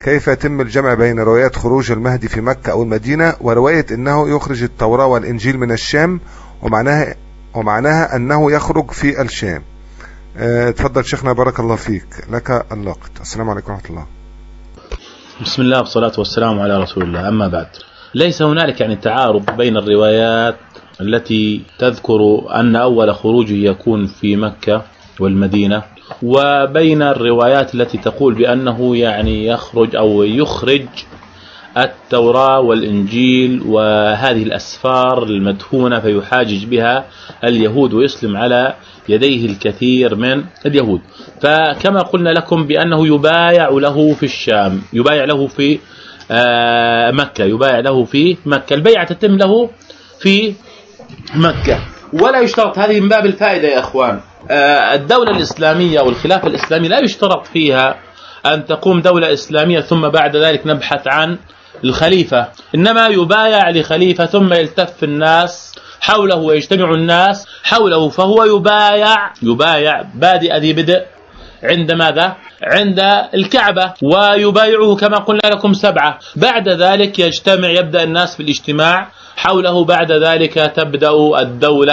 كيف يتم الجمع بين روايات خروج المهدي في مكة أو المدينة ورواية أنه يخرج التوراة والإنجيل من الشام ومعناها أنه يخرج في الشام؟ تفضل شيخنا بارك الله فيك، لك اللقط. السلام عليكم ورحمة الله. بسم الله والصلاة والسلام على رسول الله. أما بعد، ليس هنالك يعني تعارض بين الروايات التي تذكر أن أول خروجه يكون في مكة والمدينة وبين الروايات التي تقول بأنه يعني يخرج أو يخرج التوراة والإنجيل وهذه الأسفار المدفونة فيحاجج بها اليهود ويسلم على يديه الكثير من اليهود. فكما قلنا لكم بأنه يبايع له في الشام، يبايع له في مكة، يبايع له في مكة، البيعة تتم له في مكة ولا يشترط. هذه من باب الفائدة يا أخوان. الدولة الإسلامية والخلافة الإسلامية لا يشترط فيها أن تقوم دولة إسلامية ثم بعد ذلك نبحث عن الخليفة، إنما يبايع لخليفة ثم يلتف الناس حوله ويجتمع الناس حوله، فهو يبايع بادئ ذي بدء عند ماذا؟ عند الكعبة، ويبايعه كما قلنا لكم 7. بعد ذلك يبدأ الناس في الاجتماع حوله، بعد ذلك تبدأ الدولة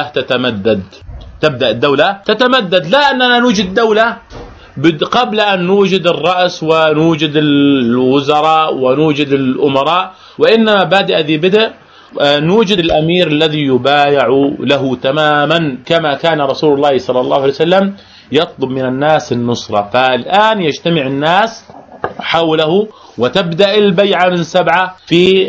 تتمدد. لا أننا نوجد دولة قبل أن نوجد الرأس ونوجد الوزراء ونوجد الأمراء، وإنما بادئ ذي بدء نوجد الأمير الذي يبايع له تماما كما كان رسول الله صلى الله عليه وسلم يطلب من الناس النصرة. فالآن يجتمع الناس حوله وتبدأ البيعة من 7 في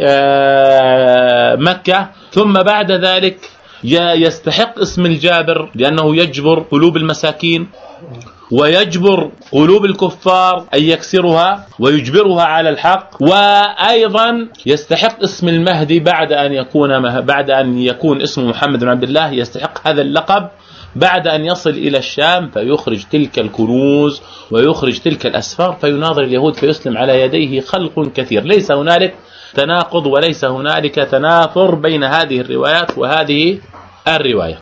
مكة، ثم بعد ذلك يستحق اسم الجابر لأنه يجبر قلوب المساكين ويجبر قلوب الكفار أن يكسرها ويجبرها على الحق، وأيضا يستحق اسم المهدي بعد أن يكون اسمه محمد بن عبد الله، يستحق هذا اللقب بعد أن يصل إلى الشام فيخرج تلك الكنوز ويخرج تلك الأسفار فيناظر اليهود فيسلم على يديه خلق كثير. ليس هنالك تناقض وليس هنالك تنافر بين هذه الروايات وهذه الرواية.